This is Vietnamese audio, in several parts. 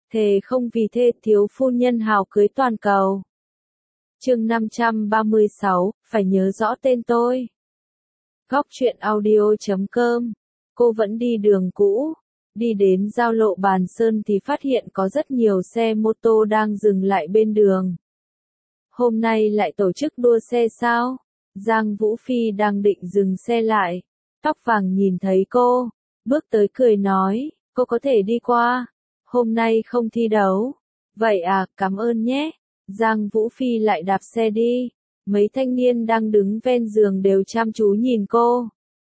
Thề không vì thê thiếu phu nhân hào cưới toàn cầu. Chương 536, phải nhớ rõ tên tôi. Góc truyện audio.com. Cô vẫn đi đường cũ. Đi đến giao lộ Bàn Sơn thì phát hiện có rất nhiều xe mô tô đang dừng lại bên đường. Hôm nay lại tổ chức đua xe sao? Giang Vũ Phi đang định dừng xe lại. Tóc vàng nhìn thấy cô, bước tới cười nói, cô có thể đi qua. Hôm nay không thi đấu. Vậy à, cảm ơn nhé. Giang Vũ Phi lại đạp xe đi. Mấy thanh niên đang đứng ven giường đều chăm chú nhìn cô.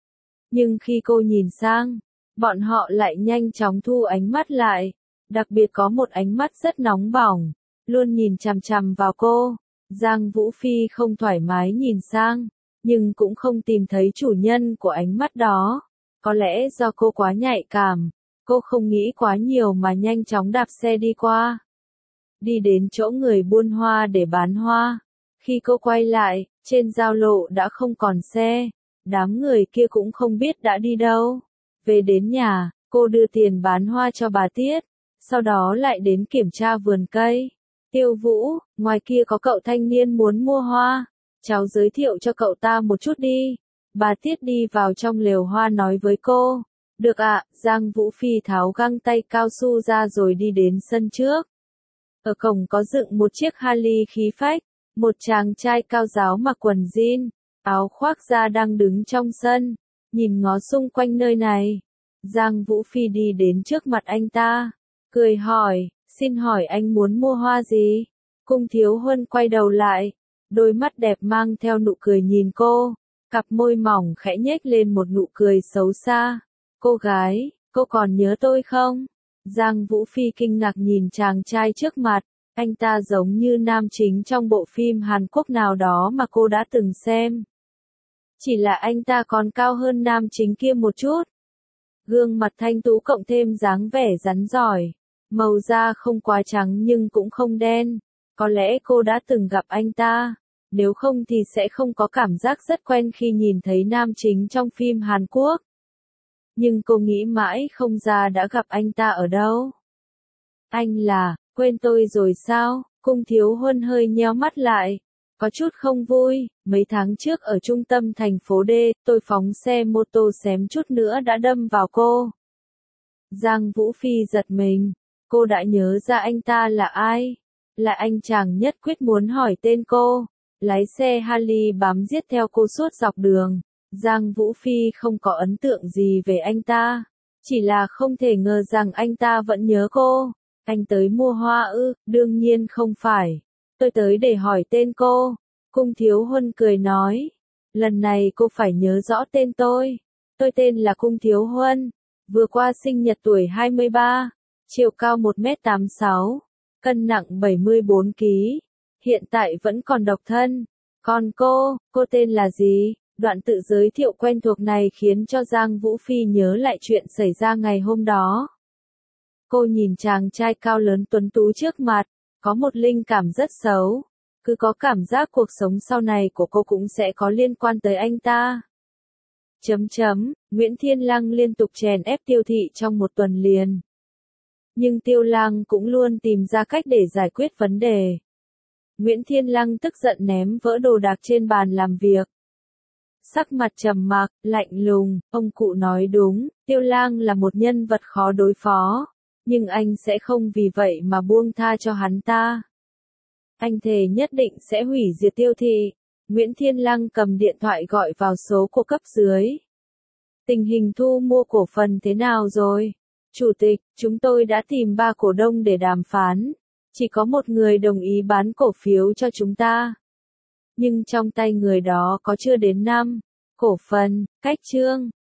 Nhưng khi cô nhìn sang, bọn họ lại nhanh chóng thu ánh mắt lại. Đặc biệt có một ánh mắt rất nóng bỏng, luôn nhìn chằm chằm vào cô. Giang Vũ Phi không thoải mái nhìn sang, nhưng cũng không tìm thấy chủ nhân của ánh mắt đó. Có lẽ do cô quá nhạy cảm, cô không nghĩ quá nhiều mà nhanh chóng đạp xe đi qua. Đi đến chỗ người buôn hoa để bán hoa. Khi cô quay lại, trên giao lộ đã không còn xe. Đám người kia cũng không biết đã đi đâu. Về đến nhà, cô đưa tiền bán hoa cho bà Tiết. Sau đó lại đến kiểm tra vườn cây. Tiêu Vũ, ngoài kia có cậu thanh niên muốn mua hoa. Cháu giới thiệu cho cậu ta một chút đi. Bà Tiết đi vào trong lều hoa nói với cô. Được ạ, Giang Vũ Phi tháo găng tay cao su ra rồi đi đến sân trước. Ở cổng có dựng một chiếc Harley khí phách. Một chàng trai cao ráo mặc quần jean, áo khoác da đang đứng trong sân, nhìn ngó xung quanh nơi này. Giang Vũ Phi đi đến trước mặt anh ta, cười hỏi, xin hỏi anh muốn mua hoa gì? Cung Thiếu Huân quay đầu lại, đôi mắt đẹp mang theo nụ cười nhìn cô, cặp môi mỏng khẽ nhếch lên một nụ cười xấu xa. Cô gái, cô còn nhớ tôi không? Giang Vũ Phi kinh ngạc nhìn chàng trai trước mặt. Anh ta giống như nam chính trong bộ phim Hàn Quốc nào đó mà cô đã từng xem. Chỉ là anh ta còn cao hơn nam chính kia một chút. Gương mặt thanh tú cộng thêm dáng vẻ rắn giỏi. Màu da không quá trắng nhưng cũng không đen. Có lẽ cô đã từng gặp anh ta. Nếu không thì sẽ không có cảm giác rất quen khi nhìn thấy nam chính trong phim Hàn Quốc. Nhưng cô nghĩ mãi không ra đã gặp anh ta ở đâu. Anh là... Quên tôi rồi sao? Cung Thiếu Huân hơi nheo mắt lại. Có chút không vui, mấy tháng trước ở trung tâm thành phố D, tôi phóng xe mô tô xém chút nữa đã đâm vào cô. Giang Vũ Phi giật mình. Cô đã nhớ ra anh ta là ai? Là anh chàng nhất quyết muốn hỏi tên cô. Lái xe Harley bám giết theo cô suốt dọc đường. Giang Vũ Phi không có ấn tượng gì về anh ta. Chỉ là không thể ngờ rằng anh ta vẫn nhớ cô. Anh tới mua hoa ư? Đương nhiên không phải. Tôi tới để hỏi tên cô. Cung Thiếu Huân cười nói. Lần này cô phải nhớ rõ tên tôi. Tôi tên là Cung Thiếu Huân. Vừa qua sinh nhật tuổi 23. Chiều cao 1m86. Cân nặng 74 kg. Hiện tại vẫn còn độc thân. Còn cô tên là gì? Đoạn tự giới thiệu quen thuộc này khiến cho Giang Vũ Phi nhớ lại chuyện xảy ra ngày hôm đó. Cô nhìn chàng trai cao lớn tuấn tú trước mặt, có một linh cảm rất xấu. Cứ có cảm giác cuộc sống sau này của cô cũng sẽ có liên quan tới anh ta. Nguyễn Thiên Lăng liên tục chèn ép Tiêu Thị trong một tuần liền. Nhưng Tiêu Lăng cũng luôn tìm ra cách để giải quyết vấn đề. Nguyễn Thiên Lăng tức giận ném vỡ đồ đạc trên bàn làm việc. Sắc mặt trầm mặc, lạnh lùng, ông cụ nói đúng, Tiêu Lăng là một nhân vật khó đối phó. Nhưng anh sẽ không vì vậy mà buông tha cho hắn ta. Anh thề nhất định sẽ hủy diệt Tiêu Thị. Nguyễn Thiên Lăng cầm điện thoại gọi vào số của cấp dưới. Tình hình thu mua cổ phần thế nào rồi? Chủ tịch, chúng tôi đã tìm 3 cổ đông để đàm phán. Chỉ có một người đồng ý bán cổ phiếu cho chúng ta. Nhưng trong tay người đó có chưa đến 5 cổ phần, cách chương.